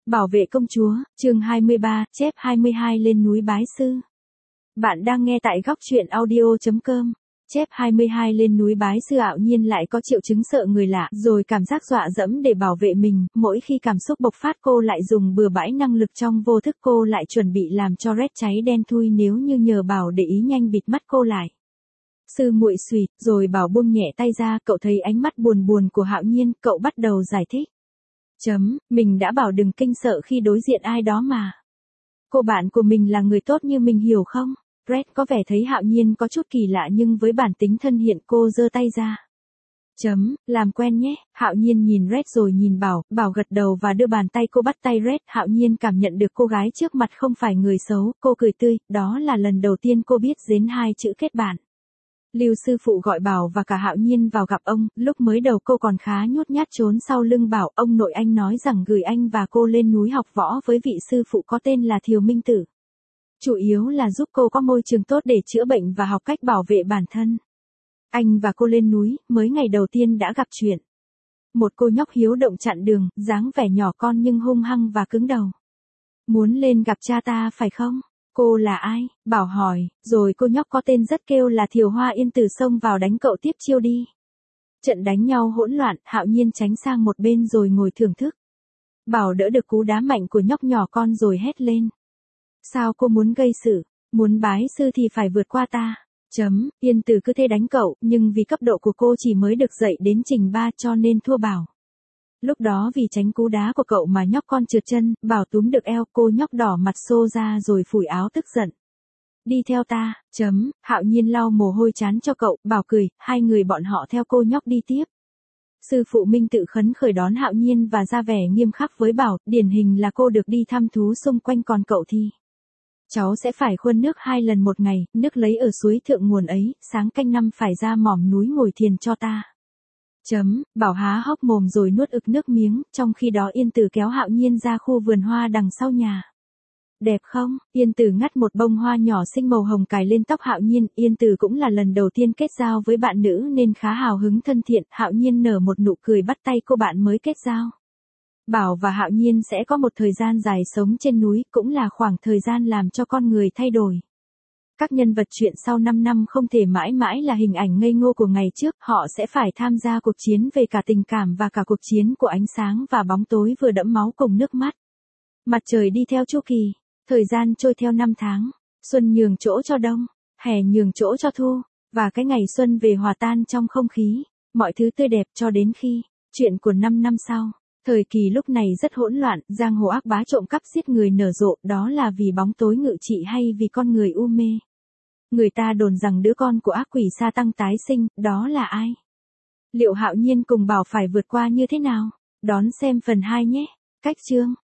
Bảo vệ công chúa, chương 23, chép 22 lên núi bái sư. Bạn đang nghe tại góc truyện audio.com. Chép 22 lên núi bái sư Hạo Nhiên lại có triệu chứng sợ người lạ, rồi cảm giác dọa dẫm để bảo vệ mình, mỗi khi cảm xúc bộc phát cô lại dùng bừa bãi năng lực trong vô thức cô lại chuẩn bị làm cho Red cháy đen thui nếu như nhờ Bảo để ý nhanh bịt mắt cô lại. Sư muội xùyt, rồi Bảo buông nhẹ tay ra, cậu thấy ánh mắt buồn buồn của Hạo Nhiên, cậu bắt đầu giải thích. Mình đã bảo đừng kinh sợ khi đối diện ai đó mà. Cô bạn của mình là người tốt như mình hiểu không? Red có vẻ thấy Hạo Nhiên có chút kỳ lạ nhưng với bản tính thân hiện cô giơ tay ra. Làm quen nhé, Hạo Nhiên nhìn Red rồi nhìn Bảo gật đầu và đưa bàn tay cô bắt tay Red. Hạo Nhiên cảm nhận được cô gái trước mặt không phải người xấu, cô cười tươi, đó là lần đầu tiên cô biết đến hai chữ kết bạn. Lưu sư phụ gọi Bảo và cả Hạo Nhiên vào gặp ông, lúc mới đầu cô còn khá nhút nhát trốn sau lưng Bảo, ông nội anh nói rằng gửi anh và cô lên núi học võ với vị sư phụ có tên là Thiều Minh Tử. Chủ yếu là giúp cô có môi trường tốt để chữa bệnh và học cách bảo vệ bản thân. Anh và cô lên núi, mới ngày đầu tiên đã gặp chuyện. Một cô nhóc hiếu động chặn đường, dáng vẻ nhỏ con nhưng hung hăng và cứng đầu. Muốn lên gặp cha ta phải không? Cô là ai? Bảo hỏi, rồi cô nhóc có tên rất kêu là Thiều Hoa Yên Tử xông vào đánh cậu tiếp chiêu đi. Trận đánh nhau hỗn loạn, Hạo Nhiên tránh sang một bên rồi ngồi thưởng thức. Bảo đỡ được cú đá mạnh của nhóc nhỏ con rồi hét lên. Sao cô muốn gây sự? Muốn bái sư thì phải vượt qua ta. Yên Tử cứ thế đánh cậu, nhưng vì cấp độ của cô chỉ mới được dạy đến trình 3 cho nên thua Bảo. Lúc đó vì tránh cú đá của cậu mà nhóc con trượt chân, Bảo túm được eo cô nhóc đỏ mặt xô ra rồi phủi áo tức giận. Đi theo ta, Hạo Nhiên lau mồ hôi trán cho cậu, Bảo cười, hai người bọn họ theo cô nhóc đi tiếp. Sư phụ Minh Tự khấn khởi đón Hạo Nhiên và ra vẻ nghiêm khắc với Bảo, điển hình là cô được đi thăm thú xung quanh còn cậu thì. Cháu sẽ phải khuân nước 2 lần một ngày, nước lấy ở suối thượng nguồn ấy, sáng canh 5 phải ra mỏm núi ngồi thiền cho ta. Bảo há hốc mồm rồi nuốt ực nước miếng, trong khi đó Yên Tử kéo Hạo Nhiên ra khu vườn hoa đằng sau nhà. Đẹp không? Yên Tử ngắt một bông hoa nhỏ xinh màu hồng cài lên tóc Hạo Nhiên, Yên Tử cũng là lần đầu tiên kết giao với bạn nữ nên khá hào hứng thân thiện, Hạo Nhiên nở một nụ cười bắt tay cô bạn mới kết giao. Bảo và Hạo Nhiên sẽ có một thời gian dài sống trên núi, cũng là khoảng thời gian làm cho con người thay đổi. Các nhân vật truyện sau 5 năm không thể mãi mãi là hình ảnh ngây ngô của ngày trước, họ sẽ phải tham gia cuộc chiến về cả tình cảm và cả cuộc chiến của ánh sáng và bóng tối vừa đẫm máu cùng nước mắt. Mặt trời đi theo chu kỳ, thời gian trôi theo năm tháng, xuân nhường chỗ cho đông, hè nhường chỗ cho thu, và cái ngày xuân về hòa tan trong không khí, mọi thứ tươi đẹp cho đến khi, chuyện của 5 năm sau. Thời kỳ lúc này rất hỗn loạn, giang hồ ác bá trộm cắp giết người nở rộ, đó là vì bóng tối ngự trị hay vì con người u mê. Người ta đồn rằng đứa con của ác quỷ sa tăng tái sinh, đó là ai? Liệu Hạo Nhiên cùng Bảo phải vượt qua như thế nào? Đón xem phần 2 nhé. Cách chương